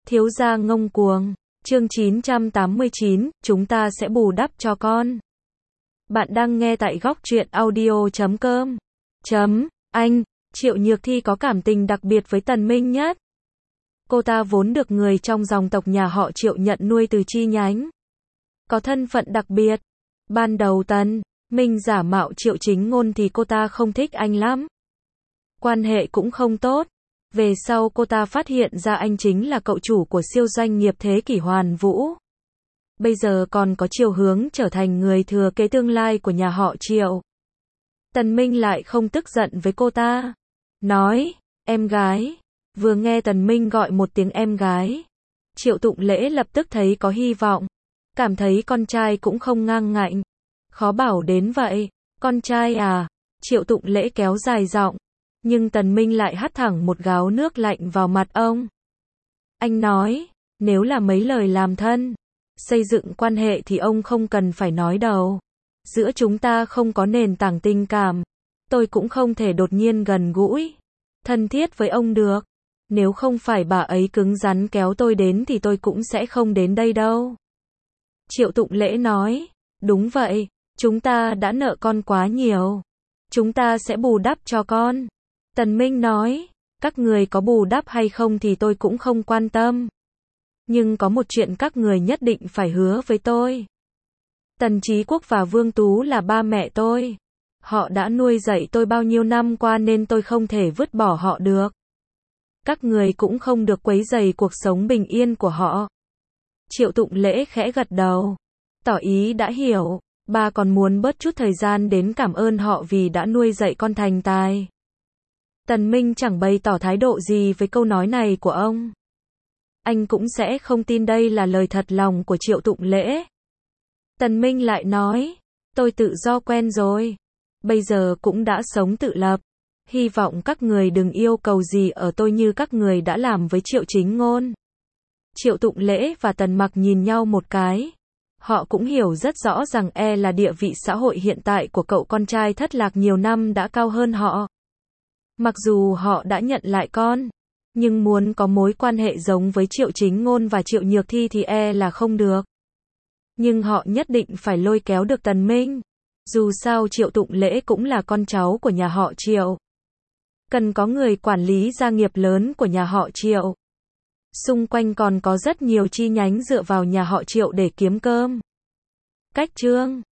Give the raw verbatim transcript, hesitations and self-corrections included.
Thiếu gia ngông cuồng. Chương chín trăm tám mươi chín, chúng ta sẽ bù đắp cho con. Bạn đang nghe tại góc truyện audio chấm com. Chấm, anh, Triệu Nhược Thi có cảm tình đặc biệt với Tần Minh Nhất. Cô ta vốn được người trong dòng tộc nhà họ Triệu nhận nuôi từ chi nhánh. Có thân phận đặc biệt. Ban đầu Tần Minh giả mạo Triệu Chính Ngôn thì cô ta không thích anh lắm. Quan hệ cũng không tốt. Về sau cô ta phát hiện ra anh chính là cậu chủ của siêu doanh nghiệp thế kỷ Hoàn Vũ. Bây giờ còn có chiều hướng trở thành người thừa kế tương lai của nhà họ Triệu. Tần Minh lại không tức giận với cô ta. Nói, em gái. Vừa nghe Tần Minh gọi một tiếng em gái, Triệu Tụng Lễ lập tức thấy có hy vọng. Cảm thấy con trai cũng không ngang ngạnh. Khó bảo đến vậy. Con trai à? Triệu Tụng Lễ kéo dài giọng. Nhưng Tần Minh lại hắt thẳng một gáo nước lạnh vào mặt ông. Anh nói, nếu là mấy lời làm thân, xây dựng quan hệ thì ông không cần phải nói đâu. Giữa chúng ta không có nền tảng tình cảm. Tôi cũng không thể đột nhiên gần gũi, thân thiết với ông được. Nếu không phải bà ấy cứng rắn kéo tôi đến thì tôi cũng sẽ không đến đây đâu. Triệu Tụng Lễ nói, đúng vậy, chúng ta đã nợ con quá nhiều. Chúng ta sẽ bù đắp cho con. Tần Minh nói, các người có bù đắp hay không thì tôi cũng không quan tâm. Nhưng có một chuyện các người nhất định phải hứa với tôi. Tần Chí Quốc và Vương Tú là ba mẹ tôi. Họ đã nuôi dạy tôi bao nhiêu năm qua nên tôi không thể vứt bỏ họ được. Các người cũng không được quấy rầy cuộc sống bình yên của họ. Triệu Tụng Lễ khẽ gật đầu, tỏ ý đã hiểu. Ba còn muốn bớt chút thời gian đến cảm ơn họ vì đã nuôi dạy con thành tài. Tần Minh chẳng bày tỏ thái độ gì với câu nói này của ông. Anh cũng sẽ không tin đây là lời thật lòng của Triệu Tụng Lễ. Tần Minh lại nói, tôi tự do quen rồi. Bây giờ cũng đã sống tự lập. Hy vọng các người đừng yêu cầu gì ở tôi như các người đã làm với Triệu Chính Ngôn. Triệu Tụng Lễ và Tần Mặc nhìn nhau một cái. Họ cũng hiểu rất rõ rằng e là địa vị xã hội hiện tại của cậu con trai thất lạc nhiều năm đã cao hơn họ. Mặc dù họ đã nhận lại con, nhưng muốn có mối quan hệ giống với Triệu Chính Ngôn và Triệu Nhược Thi thì e là không được. Nhưng họ nhất định phải lôi kéo được Tần Minh. Dù sao Triệu Tụng Lễ cũng là con cháu của nhà họ Triệu. Cần có người quản lý gia nghiệp lớn của nhà họ Triệu. Xung quanh còn có rất nhiều chi nhánh dựa vào nhà họ Triệu để kiếm cơm. Cách chương